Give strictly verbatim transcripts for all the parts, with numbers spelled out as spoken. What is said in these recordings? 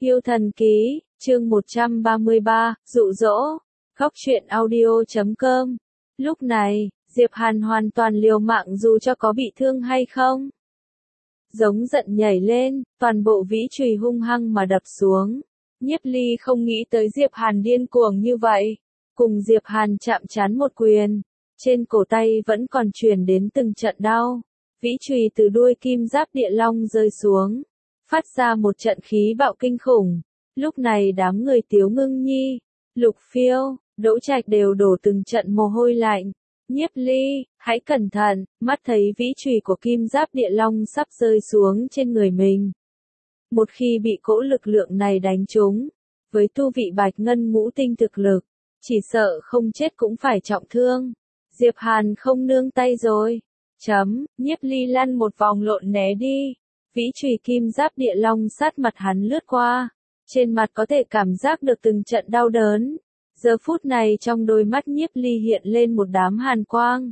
Yêu thần ký, chương một trăm ba mươi ba, dụ dỗ. Góc truyện audio chấm com. Lúc này, Diệp Hàn hoàn toàn liều mạng dù cho có bị thương hay không. Giống giận nhảy lên, toàn bộ vĩ chùy hung hăng mà đập xuống. Nhiếp Ly không nghĩ tới Diệp Hàn điên cuồng như vậy. Cùng Diệp Hàn chạm trán một quyền. Trên cổ tay vẫn còn truyền đến từng trận đau. Vĩ chùy từ đuôi kim giáp địa long rơi xuống. Phát ra một trận khí bạo kinh khủng. Lúc này đám người Tiếu Ngưng Nhi, Lục Phiêu, Đỗ Trạch đều đổ từng trận mồ hôi lạnh. Nhiếp Ly, hãy cẩn thận, mắt thấy vĩ chùy của kim giáp địa long sắp rơi xuống trên người mình. Một khi bị cỗ lực lượng này đánh trúng, với tu vị bạch ngân ngũ tinh thực lực, chỉ sợ không chết cũng phải trọng thương. Diệp Hàn không nương tay rồi. Chấm, Nhiếp Ly lăn một vòng lộn né đi. Vĩ chùy kim giáp địa long sát mặt hắn lướt qua. Trên mặt có thể cảm giác được từng trận đau đớn. Giờ phút này trong đôi mắt Nhiếp Ly hiện lên một đám hàn quang.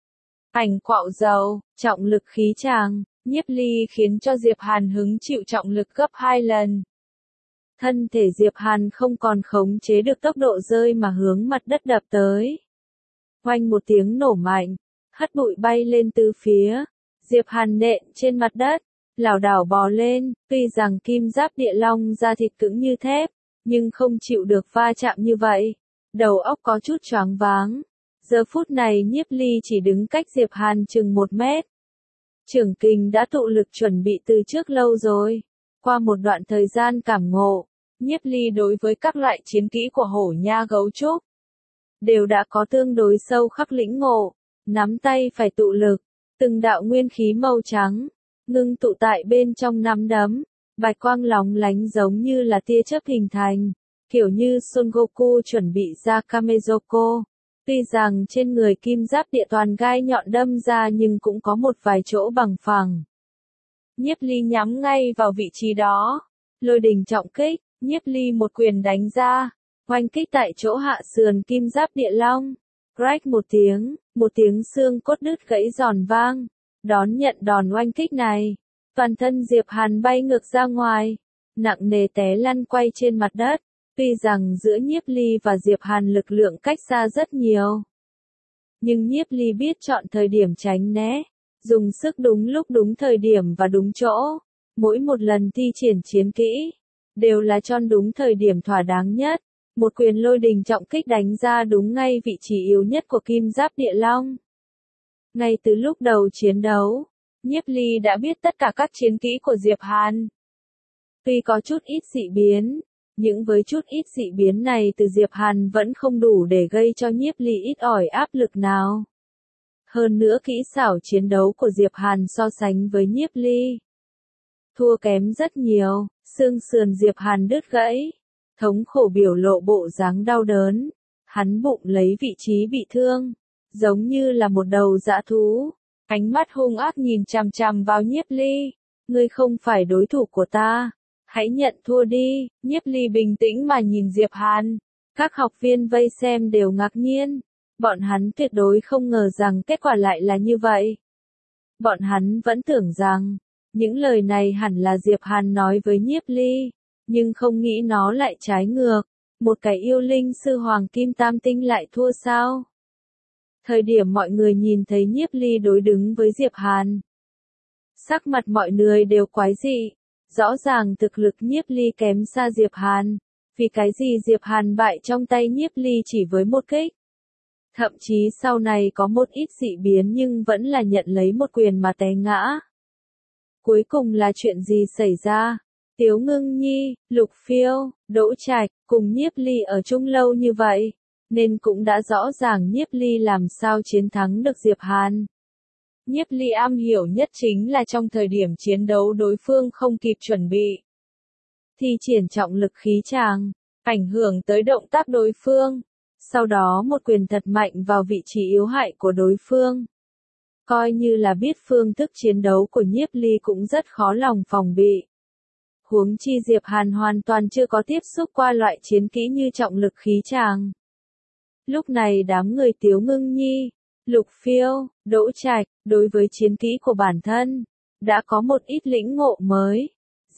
Ảnh quạo dầu, trọng lực khí tràng, Nhiếp Ly khiến cho Diệp Hàn hứng chịu trọng lực gấp hai lần. Thân thể Diệp Hàn không còn khống chế được tốc độ rơi mà hướng mặt đất đập tới. Oanh một tiếng nổ mạnh, hất bụi bay lên từ phía. Diệp Hàn nện trên mặt đất, lảo đảo bò lên, tuy rằng kim giáp địa long da thịt cứng như thép, nhưng không chịu được va chạm như vậy. Đầu óc có chút choáng váng. Giờ phút này Nhiếp Ly chỉ đứng cách Diệp Hàn chừng một mét. Trưởng kình đã tụ lực chuẩn bị từ trước lâu rồi. Qua một đoạn thời gian cảm ngộ, Nhiếp Ly đối với các loại chiến kỹ của hổ nha gấu trúc đều đã có tương đối sâu khắc lĩnh ngộ. Nắm tay phải tụ lực, từng đạo nguyên khí màu trắng ngưng tụ tại bên trong nắm đấm, bạch quang lóng lánh giống như là tia chớp hình thành, kiểu như Son Goku chuẩn bị ra Kamezoko. Tuy rằng trên người kim giáp địa toàn gai nhọn đâm ra nhưng cũng có một vài chỗ bằng phẳng. Nhiếp Ly nhắm ngay vào vị trí đó, lôi đình trọng kích, Nhiếp Ly một quyền đánh ra, oanh kích tại chỗ hạ sườn kim giáp địa long. Rách một tiếng, một tiếng xương cốt đứt gãy giòn vang. Đón nhận đòn oanh kích này, toàn thân Diệp Hàn bay ngược ra ngoài, nặng nề té lăn quay trên mặt đất. Tuy rằng giữa Nhiếp Ly và Diệp Hàn lực lượng cách xa rất nhiều, nhưng Nhiếp Ly biết chọn thời điểm tránh né, dùng sức đúng lúc đúng thời điểm và đúng chỗ. Mỗi một lần thi triển chiến kỹ, đều là chọn đúng thời điểm thỏa đáng nhất. Một quyền lôi đình trọng kích đánh ra đúng ngay vị trí yếu nhất của kim giáp địa long. Ngay từ lúc đầu chiến đấu, Nhiếp Ly đã biết tất cả các chiến kỹ của Diệp Hàn. Tuy có chút ít dị biến, nhưng với chút ít dị biến này từ Diệp Hàn vẫn không đủ để gây cho Nhiếp Ly ít ỏi áp lực nào. Hơn nữa kỹ xảo chiến đấu của Diệp Hàn so sánh với Nhiếp Ly thua kém rất nhiều, xương sườn Diệp Hàn đứt gãy, thống khổ biểu lộ bộ dáng đau đớn, hắn bụng lấy vị trí bị thương, giống như là một đầu dã thú, ánh mắt hung ác nhìn chằm chằm vào Nhiếp Ly. Ngươi không phải đối thủ của ta, hãy nhận thua đi. Nhiếp Ly bình tĩnh mà nhìn Diệp Hàn. Các học viên vây xem đều ngạc nhiên, bọn hắn tuyệt đối không ngờ rằng kết quả lại là như vậy. Bọn hắn vẫn tưởng rằng những lời này hẳn là Diệp Hàn nói với Nhiếp Ly, nhưng không nghĩ nó lại trái ngược. Một cái yêu linh sư hoàng kim tam tinh lại thua sao? Thời điểm mọi người nhìn thấy Nhiếp Ly đối đứng với Diệp Hàn, sắc mặt mọi người đều quái dị. Rõ ràng thực lực Nhiếp Ly kém xa Diệp Hàn, vì cái gì Diệp Hàn bại trong tay Nhiếp Ly chỉ với một kích. Thậm chí sau này có một ít dị biến nhưng vẫn là nhận lấy một quyền mà té ngã. Cuối cùng là chuyện gì xảy ra? Tiếu Ngưng Nhi, Lục Phiêu, Đỗ Trạch cùng Nhiếp Ly ở chung lâu như vậy, nên cũng đã rõ ràng Nhiếp Ly làm sao chiến thắng được Diệp Hàn. Nhiếp Ly am hiểu nhất chính là trong thời điểm chiến đấu đối phương không kịp chuẩn bị, thi triển trọng lực khí tràng, ảnh hưởng tới động tác đối phương, sau đó một quyền thật mạnh vào vị trí yếu hại của đối phương. Coi như là biết phương thức chiến đấu của Nhiếp Ly cũng rất khó lòng phòng bị. Huống chi Diệp Hàn hoàn toàn chưa có tiếp xúc qua loại chiến kỹ như trọng lực khí tràng. Lúc này đám người Tiếu Ngưng Nhi, Lục Phiêu, Đỗ Trạch, đối với chiến kỹ của bản thân, đã có một ít lĩnh ngộ mới.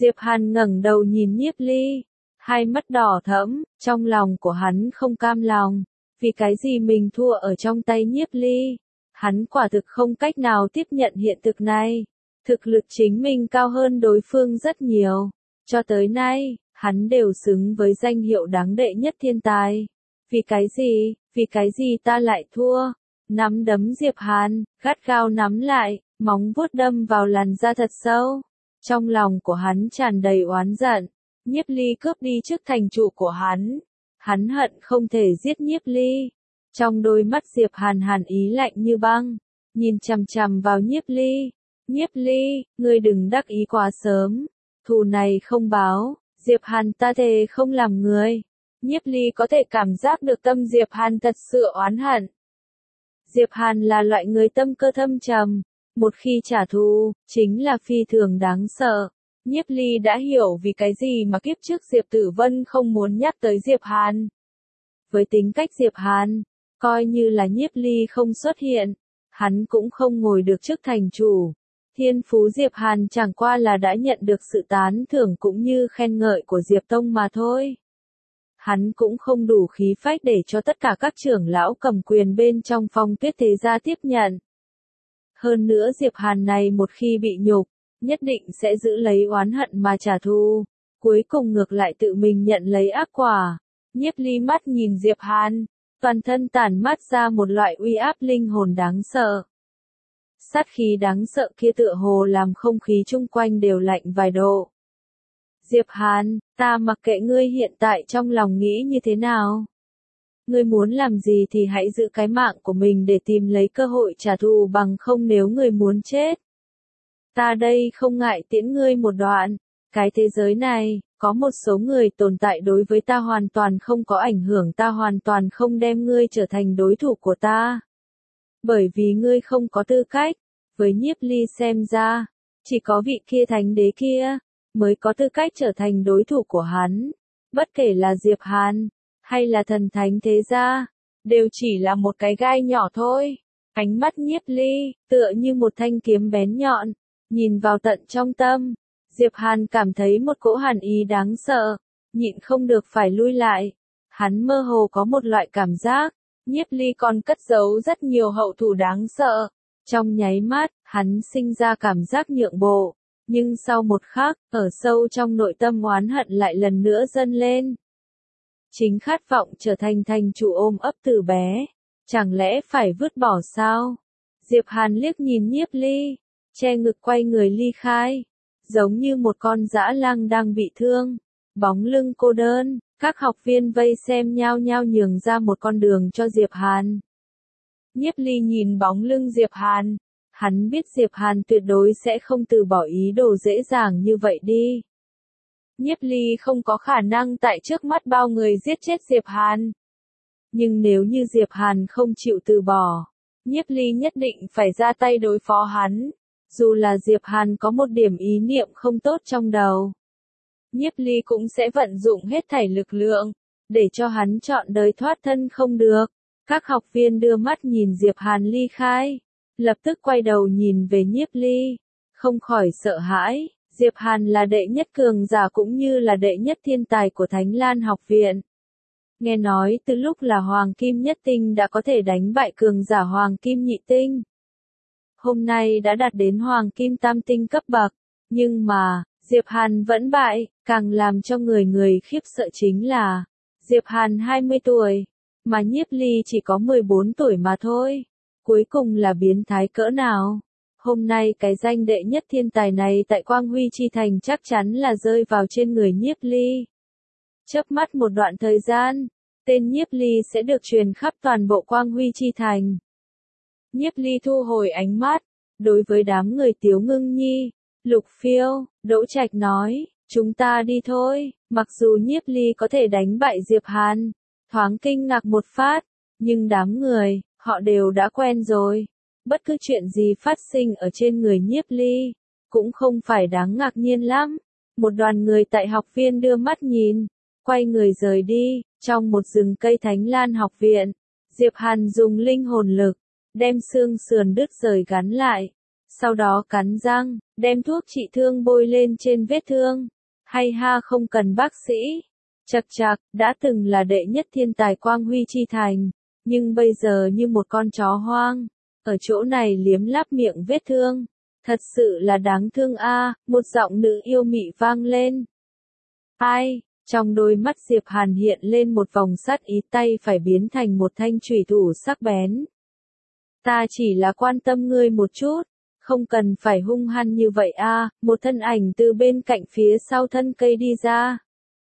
Diệp Hàn ngẩng đầu nhìn Nhiếp Ly, hai mắt đỏ thẫm, trong lòng của hắn không cam lòng, vì cái gì mình thua ở trong tay Nhiếp Ly. Hắn quả thực không cách nào tiếp nhận hiện thực này. Thực lực chính mình cao hơn đối phương rất nhiều. Cho tới nay, hắn đều xứng với danh hiệu đáng đệ nhất thiên tài. Vì cái gì, vì cái gì ta lại thua? Nắm đấm Diệp Hàn, gắt gao nắm lại, móng vuốt đâm vào làn da thật sâu. Trong lòng của hắn tràn đầy oán giận. Nhiếp Ly cướp đi chức thành chủ của hắn. Hắn hận không thể giết Nhiếp Ly. Trong đôi mắt Diệp Hàn hàn ý lạnh như băng, nhìn chằm chằm vào Nhiếp Ly. Nhiếp Ly, ngươi đừng đắc ý quá sớm. Thù này không báo, Diệp Hàn ta thề không làm người. Nhiếp Ly có thể cảm giác được tâm Diệp Hàn thật sự oán hận. Diệp Hàn là loại người tâm cơ thâm trầm. Một khi trả thù, chính là phi thường đáng sợ. Nhiếp Ly đã hiểu vì cái gì mà kiếp trước Diệp Tử Vân không muốn nhắc tới Diệp Hàn. Với tính cách Diệp Hàn, coi như là Nhiếp Ly không xuất hiện, hắn cũng không ngồi được chức thành chủ. Thiên phú Diệp Hàn chẳng qua là đã nhận được sự tán thưởng cũng như khen ngợi của Diệp Tông mà thôi. Hắn cũng không đủ khí phách để cho tất cả các trưởng lão cầm quyền bên trong Phong Tuyết Thế gia tiếp nhận. Hơn nữa Diệp Hàn này một khi bị nhục, nhất định sẽ giữ lấy oán hận mà trả thù, cuối cùng ngược lại tự mình nhận lấy ác quả. Nhiếp Ly mắt nhìn Diệp Hàn, toàn thân tản mát ra một loại uy áp linh hồn đáng sợ. Sát khí đáng sợ kia tựa hồ làm không khí chung quanh đều lạnh vài độ. Diệp Hàn, ta mặc kệ ngươi hiện tại trong lòng nghĩ như thế nào. Ngươi muốn làm gì thì hãy giữ cái mạng của mình để tìm lấy cơ hội trả thù, bằng không nếu ngươi muốn chết. Ta đây không ngại tiễn ngươi một đoạn. Cái thế giới này, có một số người tồn tại đối với ta hoàn toàn không có ảnh hưởng, ta hoàn toàn không đem ngươi trở thành đối thủ của ta. Bởi vì ngươi không có tư cách, với Nhiếp Ly xem ra, chỉ có vị kia thánh đế kia, mới có tư cách trở thành đối thủ của hắn. Bất kể là Diệp Hàn, hay là thần thánh thế gia, đều chỉ là một cái gai nhỏ thôi. Ánh mắt Nhiếp Ly, tựa như một thanh kiếm bén nhọn, nhìn vào tận trong tâm. Diệp Hàn cảm thấy một cỗ hàn ý đáng sợ, nhịn không được phải lui lại. Hắn mơ hồ có một loại cảm giác, Nhiếp Ly còn cất giấu rất nhiều hậu thủ đáng sợ. Trong nháy mắt, hắn sinh ra cảm giác nhượng bộ, nhưng sau một khắc, ở sâu trong nội tâm oán hận lại lần nữa dâng lên. Chính khát vọng trở thành thành chủ ôm ấp từ bé, chẳng lẽ phải vứt bỏ sao? Diệp Hàn liếc nhìn Nhiếp Ly, che ngực quay người ly khai, giống như một con dã lang đang bị thương, bóng lưng cô đơn. Các học viên vây xem nhao nhao nhường ra một con đường cho Diệp Hàn. Nhiếp Ly nhìn bóng lưng Diệp Hàn, hắn biết Diệp Hàn tuyệt đối sẽ không từ bỏ ý đồ dễ dàng như vậy đi. Nhiếp Ly không có khả năng tại trước mắt bao người giết chết Diệp Hàn. Nhưng nếu như Diệp Hàn không chịu từ bỏ, Nhiếp Ly nhất định phải ra tay đối phó hắn, dù là Diệp Hàn có một điểm ý niệm không tốt trong đầu. Nhiếp Ly cũng sẽ vận dụng hết thảy lực lượng, để cho hắn chọn đời thoát thân không được. Các học viên đưa mắt nhìn Diệp Hàn ly khai, lập tức quay đầu nhìn về Nhiếp Ly, không khỏi sợ hãi. Diệp Hàn là đệ nhất cường giả cũng như là đệ nhất thiên tài của Thánh Lan học viện. Nghe nói từ lúc là Hoàng Kim Nhất Tinh đã có thể đánh bại cường giả Hoàng Kim Nhị Tinh. Hôm nay đã đạt đến Hoàng Kim Tam Tinh cấp bậc, nhưng mà, Diệp Hàn vẫn bại. Càng làm cho người người khiếp sợ chính là, Diệp Hàn hai mươi tuổi, mà Nhiếp Ly chỉ có mười bốn tuổi mà thôi. Cuối cùng là biến thái cỡ nào? Hôm nay cái danh đệ nhất thiên tài này tại Quang Huy Chi Thành chắc chắn là rơi vào trên người Nhiếp Ly. Chớp mắt một đoạn thời gian, tên Nhiếp Ly sẽ được truyền khắp toàn bộ Quang Huy Chi Thành. Nhiếp Ly thu hồi ánh mắt, đối với đám người Tiếu Ngưng Nhi, Lục Phiêu, Đỗ Trạch nói. Chúng ta đi thôi. Mặc dù Nhiếp Ly có thể đánh bại Diệp Hàn, thoáng kinh ngạc một phát, nhưng đám người, họ đều đã quen rồi. Bất cứ chuyện gì phát sinh ở trên người Nhiếp Ly, cũng không phải đáng ngạc nhiên lắm. Một đoàn người tại học viên đưa mắt nhìn, quay người rời đi. Trong một rừng cây Thánh Lan học viện, Diệp Hàn dùng linh hồn lực, đem xương sườn đứt rời gắn lại. Sau đó cắn răng, đem thuốc trị thương bôi lên trên vết thương. Hay ha, không cần bác sĩ. Chật chạc, đã từng là đệ nhất thiên tài Quang Huy Chi Thành, nhưng bây giờ như một con chó hoang, ở chỗ này liếm láp miệng vết thương. Thật sự là đáng thương a, một giọng nữ yêu mị vang lên. Ai? Trong đôi mắt Diệp Hàn hiện lên một vòng sát ý, tay phải biến thành một thanh chủy thủ sắc bén. Ta chỉ là quan tâm ngươi một chút, không cần phải hung hăng như vậy a. Một thân ảnh từ bên cạnh phía sau thân cây đi ra.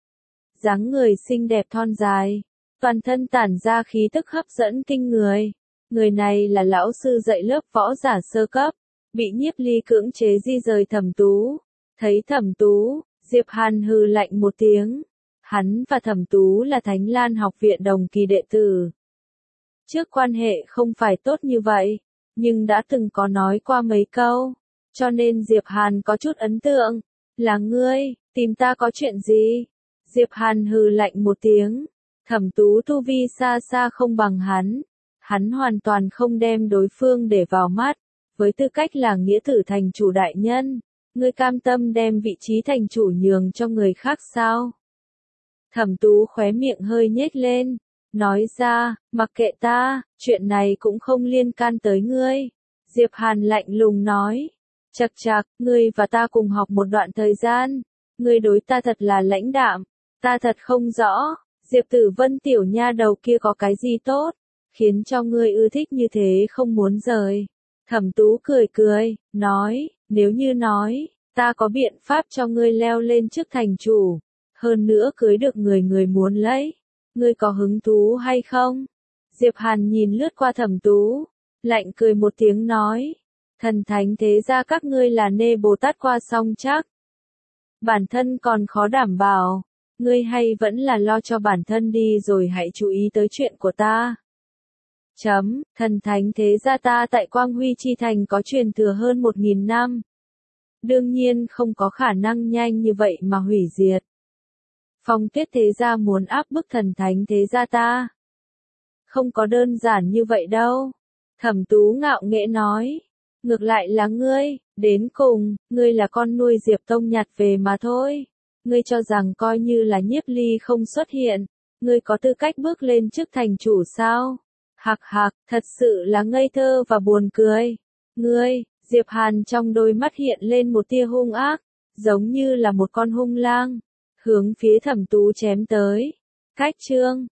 Dáng người xinh đẹp thon dài, toàn thân tản ra khí tức hấp dẫn kinh người. Người này là lão sư dạy lớp võ giả sơ cấp, bị Nhiếp Ly cưỡng chế di rời Thẩm Tú. Thấy Thẩm Tú, Diệp Hàn hừ lạnh một tiếng. Hắn và Thẩm Tú là Thánh Lan học viện đồng kỳ đệ tử. Trước quan hệ không phải tốt như vậy, nhưng đã từng có nói qua mấy câu, cho nên Diệp Hàn có chút ấn tượng. Là ngươi, tìm ta có chuyện gì? Diệp Hàn hừ lạnh một tiếng. Thẩm Tú tu vi xa xa không bằng hắn. Hắn hoàn toàn không đem đối phương để vào mắt. Với tư cách là nghĩa tử thành chủ đại nhân, ngươi cam tâm đem vị trí thành chủ nhường cho người khác sao? Thẩm Tú khóe miệng hơi nhếch lên, nói ra, mặc kệ ta, chuyện này cũng không liên can tới ngươi. Diệp Hàn lạnh lùng nói, chậc chậc, ngươi và ta cùng học một đoạn thời gian, ngươi đối ta thật là lãnh đạm, ta thật không rõ, Diệp Tử Vân tiểu nha đầu kia có cái gì tốt, khiến cho ngươi ưa thích như thế không muốn rời. Thẩm Tú cười cười, nói, nếu như nói, ta có biện pháp cho ngươi leo lên chức thành chủ, hơn nữa cưới được người người muốn lấy, ngươi có hứng thú hay không? Diệp Hàn nhìn lướt qua Thẩm Tú, lạnh cười một tiếng nói, thần thánh thế gia các ngươi là nê Bồ Tát qua xong chắc. Bản thân còn khó đảm bảo, ngươi hay vẫn là lo cho bản thân đi rồi hãy chú ý tới chuyện của ta. Chấm, thần thánh thế gia ta tại Quang Huy Chi Thành có truyền thừa hơn một nghìn năm. Đương nhiên không có khả năng nhanh như vậy mà hủy diệt. Phong Tuyết thế gia muốn áp bức thần thánh thế gia ta. Không có đơn giản như vậy đâu. Thẩm Tú ngạo nghễ nói. Ngược lại là ngươi, đến cùng, ngươi là con nuôi Diệp Tông nhặt về mà thôi. Ngươi cho rằng coi như là Nhiếp Ly không xuất hiện, ngươi có tư cách bước lên chức thành chủ sao? Hạc hạc, thật sự là ngây thơ và buồn cười. Ngươi, Diệp Hàn trong đôi mắt hiện lên một tia hung ác, giống như là một con hung lang, hướng phía Thẩm Tú chém tới. Cách chương